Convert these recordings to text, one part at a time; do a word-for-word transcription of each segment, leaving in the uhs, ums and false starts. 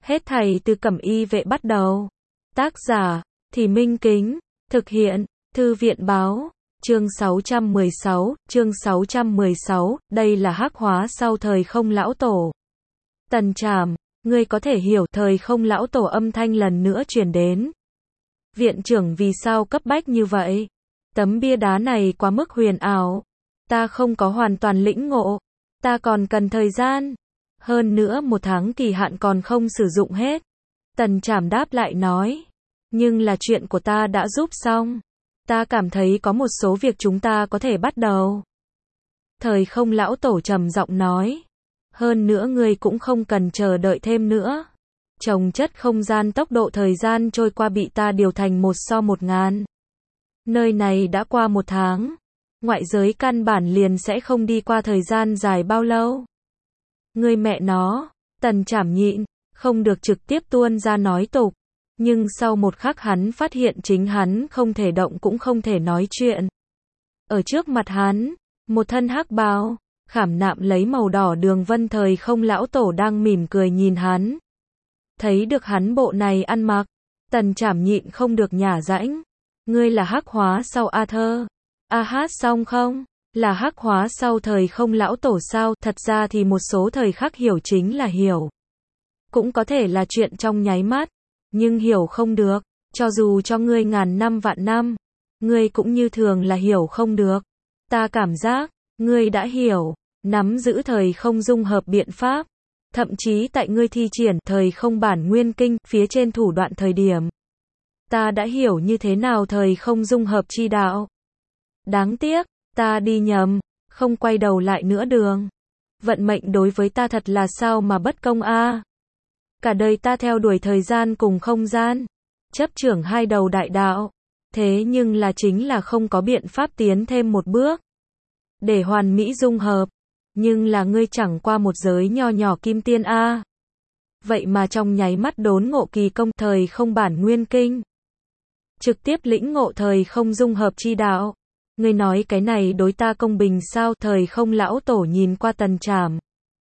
Hết thảy từ Cẩm Y Vệ bắt đầu. Tác giả, Thì Minh Kính. Thực hiện, Thư viện Báo. Chương sáu trăm mười sáu, chương sáu trăm mười sáu, đây là hắc hóa sau thời không lão tổ. Tần Trảm, ngươi có thể hiểu thời không lão tổ âm thanh lần nữa truyền đến. Viện trưởng vì sao cấp bách như vậy? Tấm bia đá này quá mức huyền ảo. Ta không có hoàn toàn lĩnh ngộ. Ta còn cần thời gian. Hơn nữa một tháng kỳ hạn còn không sử dụng hết. Tần Trảm đáp lại nói. Nhưng là chuyện của ta đã giúp xong. Ta cảm thấy có một số việc chúng ta có thể bắt đầu. Thời không lão tổ trầm giọng nói. Hơn nữa ngươi cũng không cần chờ đợi thêm nữa. Chồng chất không gian tốc độ thời gian trôi qua bị ta điều thành một so một ngàn. Nơi này đã qua một tháng. Ngoại giới căn bản liền sẽ không đi qua thời gian dài bao lâu. Ngươi mẹ nó, Tần Trảm nhịn, không được trực tiếp tuôn ra nói tục. Nhưng sau một khắc hắn phát hiện chính hắn không thể động cũng không thể nói chuyện. Ở trước mặt hắn, một thân hắc bào, khảm nạm lấy màu đỏ đường vân thời không lão tổ đang mỉm cười nhìn hắn. Thấy được hắn bộ này ăn mặc, Tần Trảm nhịn không được nhả rãnh. Ngươi là hắc hóa sau A Thơ. A hát xong không? Là hắc hóa sau thời không lão tổ sao? Thật ra thì một số thời khắc hiểu chính là hiểu. Cũng có thể là chuyện trong nháy mắt. Nhưng hiểu không được. Cho dù cho ngươi ngàn năm vạn năm. Ngươi cũng như thường là hiểu không được. Ta cảm giác, ngươi đã hiểu. Nắm giữ thời không dung hợp biện pháp. Thậm chí tại ngươi thi triển thời không bản nguyên kinh phía trên thủ đoạn thời điểm. Ta đã hiểu như thế nào thời không dung hợp chi đạo. Đáng tiếc, ta đi nhầm, không quay đầu lại nữa đường. Vận mệnh đối với ta thật là sao mà bất công a. À. Cả đời ta theo đuổi thời gian cùng không gian, chấp trưởng hai đầu đại đạo. Thế nhưng là chính là không có biện pháp tiến thêm một bước. Để hoàn mỹ dung hợp. Nhưng là ngươi chẳng qua một giới nho nhỏ kim tiên a. À. Vậy mà trong nháy mắt đốn ngộ kỳ công thời không bản nguyên kinh. Trực tiếp lĩnh ngộ thời không dung hợp chi đạo. Ngươi nói cái này đối ta công bình sao? Thời không lão tổ nhìn qua Tần Trảm.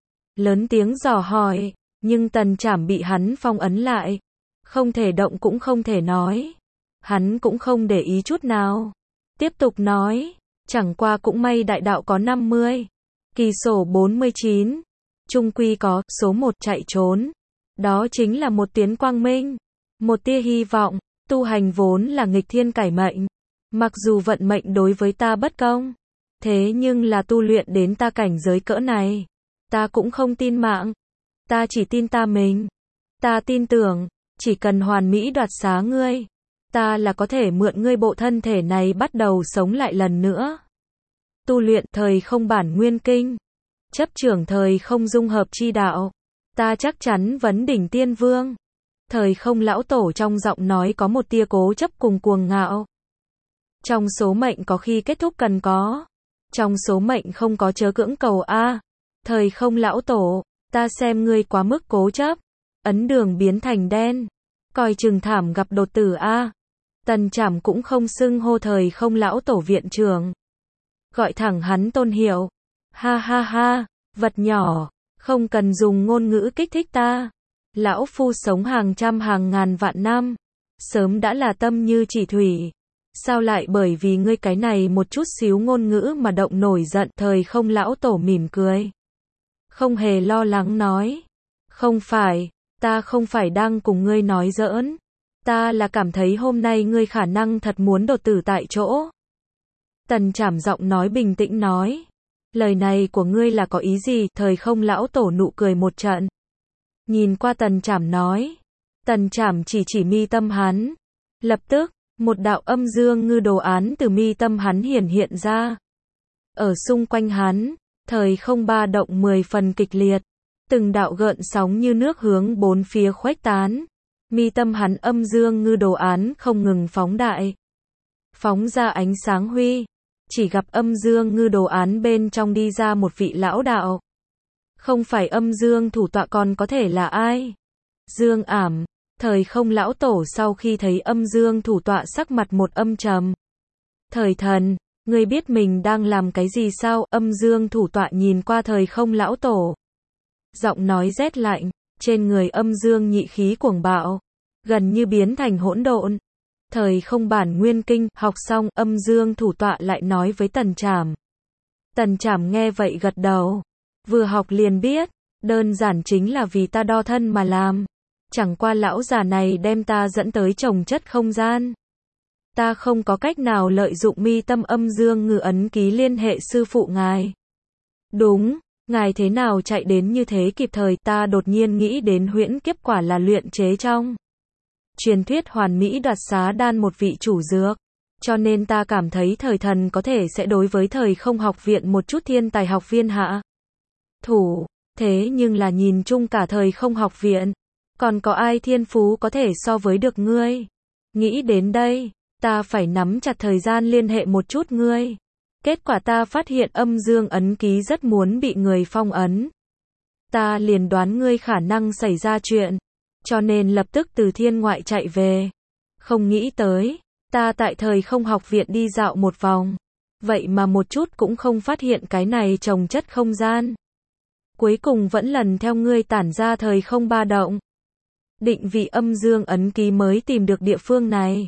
Lớn tiếng dò hỏi, nhưng Tần Trảm bị hắn phong ấn lại. Không thể động cũng không thể nói. Hắn cũng không để ý chút nào. Tiếp tục nói, chẳng qua cũng may đại đạo có năm mươi. Kỳ sổ bốn mươi chín. Trung quy có, số một chạy trốn. Đó chính là một tiến quang minh. Một tia hy vọng, tu hành vốn là nghịch thiên cải mệnh. Mặc dù vận mệnh đối với ta bất công, thế nhưng là tu luyện đến ta cảnh giới cỡ này, ta cũng không tin mạng. Ta chỉ tin ta mình. Ta tin tưởng, chỉ cần hoàn mỹ đoạt xá ngươi, ta là có thể mượn ngươi bộ thân thể này bắt đầu sống lại lần nữa. Tu luyện thời không bản nguyên kinh, chấp trưởng thời không dung hợp chi đạo, ta chắc chắn vấn đỉnh tiên vương. Thời không lão tổ trong giọng nói có một tia cố chấp cùng cuồng ngạo. Trong số mệnh có khi kết thúc cần có. Trong số mệnh không có chớ cưỡng cầu a. À. Thời không lão tổ, ta xem ngươi quá mức cố chấp. Ấn đường biến thành đen. Coi chừng thảm gặp đột tử a. À. Tần Trảm cũng không xưng hô thời không lão tổ viện trưởng. Gọi thẳng hắn tôn hiệu. Ha ha ha, vật nhỏ, không cần dùng ngôn ngữ kích thích ta. Lão phu sống hàng trăm hàng ngàn vạn năm. Sớm đã là tâm như chỉ thủy. Sao lại bởi vì ngươi cái này một chút xíu ngôn ngữ mà động nổi giận? Thời không lão tổ mỉm cười. Không hề lo lắng nói. Không phải, ta không phải đang cùng ngươi nói giỡn. Ta là cảm thấy hôm nay ngươi khả năng thật muốn đột tử tại chỗ. Tần Trảm giọng nói bình tĩnh nói. Lời này của ngươi là có ý gì? Thời không lão tổ nụ cười một trận. Nhìn qua Tần Trảm nói. Tần Trảm chỉ chỉ mi tâm hắn. Lập tức, một đạo âm dương ngư đồ án từ mi tâm hắn hiển hiện ra. Ở xung quanh hắn, thời không ba động mười phần kịch liệt. Từng đạo gợn sóng như nước hướng bốn phía khuếch tán. Mi tâm hắn âm dương ngư đồ án không ngừng phóng đại. Phóng ra ánh sáng huy. Chỉ gặp âm dương ngư đồ án bên trong đi ra một vị lão đạo. Không phải âm dương thủ tọa còn có thể là ai? Dương Ảm. Thời không lão tổ sau khi thấy âm dương thủ tọa sắc mặt một âm trầm. Thời thần, ngươi biết mình đang làm cái gì sao? Âm dương thủ tọa nhìn qua thời không lão tổ. Giọng nói rét lạnh, Trên người âm dương nhị khí cuồng bạo, gần như biến thành hỗn độn. Thời không bản nguyên kinh, học xong, âm dương thủ tọa lại nói với Tần Trảm. Tần Trảm nghe vậy gật đầu. Vừa học liền biết, đơn giản chính là vì ta đo thân mà làm. Chẳng qua lão già này đem ta dẫn tới trồng chất không gian. Ta không có cách nào lợi dụng mi tâm âm dương ngự ấn ký liên hệ sư phụ ngài. Đúng, ngài thế nào chạy đến như thế kịp thời, ta đột nhiên nghĩ đến huyễn kiếp quả là luyện chế trong truyền thuyết hoàn mỹ đoạt xá đan một vị chủ dược. Cho nên ta cảm thấy thời thần có thể sẽ đối với thời không học viện một chút thiên tài học viên hạ thủ. Thế nhưng là nhìn chung cả thời không học viện, còn có ai thiên phú có thể so với được ngươi? Nghĩ đến đây, ta phải nắm chặt thời gian liên hệ một chút ngươi. Kết quả ta phát hiện âm dương ấn ký rất muốn bị người phong ấn. Ta liền đoán ngươi khả năng xảy ra chuyện, cho nên lập tức từ thiên ngoại chạy về. Không nghĩ tới, ta tại thời không học viện đi dạo một vòng, vậy mà một chút cũng không phát hiện cái này trồng chất không gian. Cuối cùng vẫn lần theo ngươi tản ra thời không ba động. Định vị âm dương ấn ký mới tìm được địa phương này.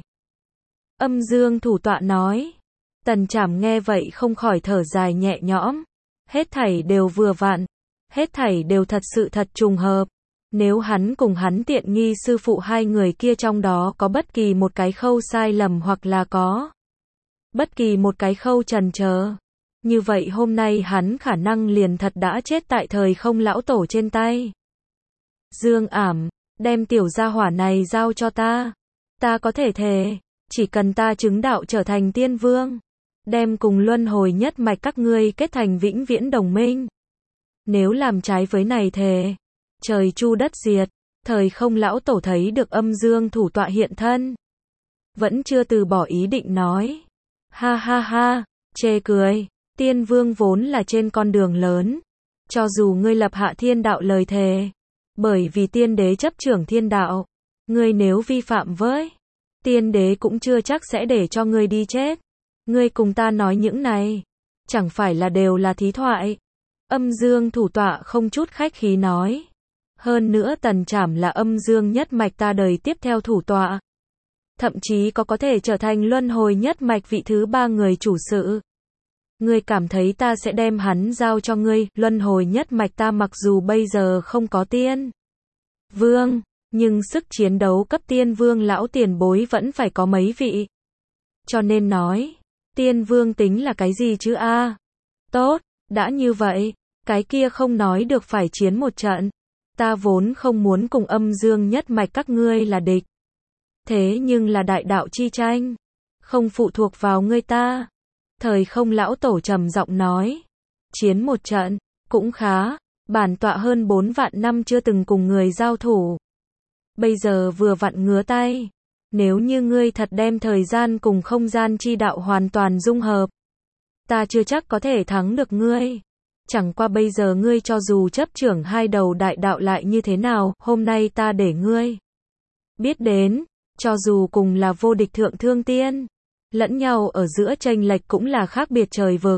Âm dương thủ tọa nói. Tần Trảm nghe vậy không khỏi thở dài nhẹ nhõm. Hết thảy đều vừa vặn. Hết thảy đều thật sự thật trùng hợp. Nếu hắn cùng hắn tiện nghi sư phụ hai người kia trong đó có bất kỳ một cái khâu sai lầm hoặc là có bất kỳ một cái khâu chần chờ, như vậy hôm nay hắn khả năng liền thật đã chết tại thời không lão tổ trên tay. Dương Ảm, đem tiểu gia hỏa này giao cho ta. Ta có thể thề, chỉ cần ta chứng đạo trở thành tiên vương, đem cùng luân hồi nhất mạch các ngươi kết thành vĩnh viễn đồng minh. Nếu làm trái với này thề, trời chu đất diệt. Thời không lão tổ thấy được âm dương thủ tọa hiện thân, vẫn chưa từ bỏ ý định nói. Ha ha ha, chê cười, tiên vương vốn là trên con đường lớn. Cho dù ngươi lập hạ thiên đạo lời thề, bởi vì tiên đế chấp trưởng thiên đạo, ngươi nếu vi phạm với tiên đế cũng chưa chắc sẽ để cho ngươi đi chết. Ngươi cùng ta nói những này, chẳng phải là đều là thí thoại. Âm dương thủ tọa không chút khách khí nói. Hơn nữa Tần Trảm là âm dương nhất mạch ta đời tiếp theo thủ tọa. Thậm chí có có thể trở thành luân hồi nhất mạch vị thứ ba người chủ sự. Ngươi cảm thấy ta sẽ đem hắn giao cho ngươi? Luân hồi nhất mạch ta mặc dù bây giờ không có tiên vương, nhưng sức chiến đấu cấp tiên vương lão tiền bối vẫn phải có mấy vị. Cho nên nói, tiên vương tính là cái gì chứ a? À? Tốt, đã như vậy, cái kia không nói được phải chiến một trận. Ta vốn không muốn cùng âm dương nhất mạch các ngươi là địch. Thế nhưng là đại đạo chi tranh, không phụ thuộc vào ngươi ta. Thời không lão tổ trầm giọng nói. Chiến một trận, cũng khá. Bản tọa hơn bốn vạn năm chưa từng cùng người giao thủ. Bây giờ vừa vặn ngứa tay. Nếu như ngươi thật đem thời gian cùng không gian chi đạo hoàn toàn dung hợp, ta chưa chắc có thể thắng được ngươi. Chẳng qua bây giờ ngươi cho dù chấp trưởng hai đầu đại đạo lại như thế nào, hôm nay ta để ngươi biết đến, cho dù cùng là vô địch thượng thương tiên, lẫn nhau ở giữa chênh lệch cũng là khác biệt trời vực.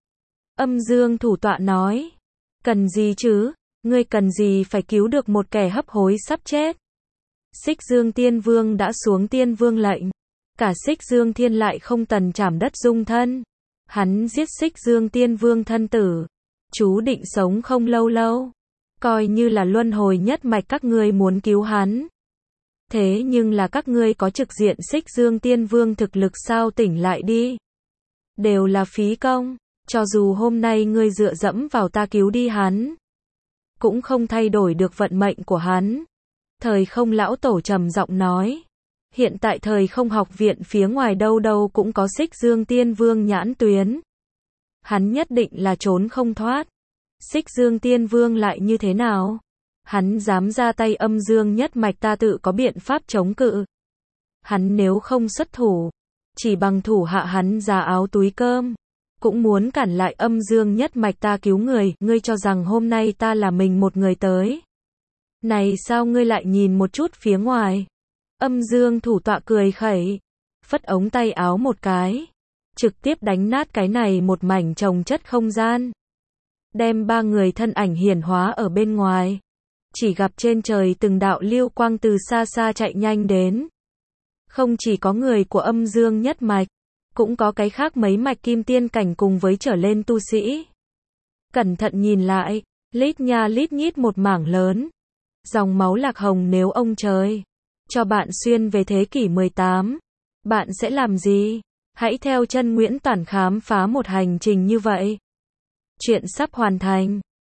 Âm dương thủ tọa nói, cần gì chứ, ngươi cần gì phải cứu được một kẻ hấp hối sắp chết. Xích Dương Tiên Vương đã xuống Tiên Vương lệnh, cả Xích Dương Thiên lại không Tần Trảm đất dung thân. Hắn giết Xích Dương Tiên Vương thân tử, chú định sống không lâu lâu. Coi như là luân hồi nhất mạch các ngươi muốn cứu hắn. Thế nhưng là các ngươi có trực diện Xích Dương Tiên Vương thực lực sao, tỉnh lại đi. Đều là phí công, cho dù hôm nay ngươi dựa dẫm vào ta cứu đi hắn, cũng không thay đổi được vận mệnh của hắn. Thời không lão tổ trầm giọng nói. Hiện tại thời không học viện phía ngoài đâu đâu cũng có Xích Dương Tiên Vương nhãn tuyến. Hắn nhất định là trốn không thoát. Xích Dương Tiên Vương lại như thế nào? Hắn dám ra tay âm dương nhất mạch ta tự có biện pháp chống cự. Hắn nếu không xuất thủ, chỉ bằng thủ hạ hắn giá áo túi cơm, cũng muốn cản lại âm dương nhất mạch ta cứu người. Ngươi cho rằng hôm nay ta là mình một người tới? Này sao ngươi lại nhìn một chút phía ngoài? Âm dương thủ tọa cười khẩy, phất ống tay áo một cái, trực tiếp đánh nát cái này một mảnh chồng chất không gian. Đem ba người thân ảnh hiển hóa ở bên ngoài. chỉ gặp trên trời từng đạo lưu quang từ xa xa chạy nhanh đến. Không chỉ có người của âm dương nhất mạch, cũng có cái khác mấy mạch kim tiên cảnh cùng với trở lên tu sĩ. Cẩn thận nhìn lại, lít nha lít nhít một mảng lớn. Dòng máu lạc hồng, nếu ông trời cho bạn xuyên về thế kỷ mười tám, bạn sẽ làm gì? Hãy theo chân Nguyễn Toản khám phá một hành trình như vậy. Chuyện sắp hoàn thành.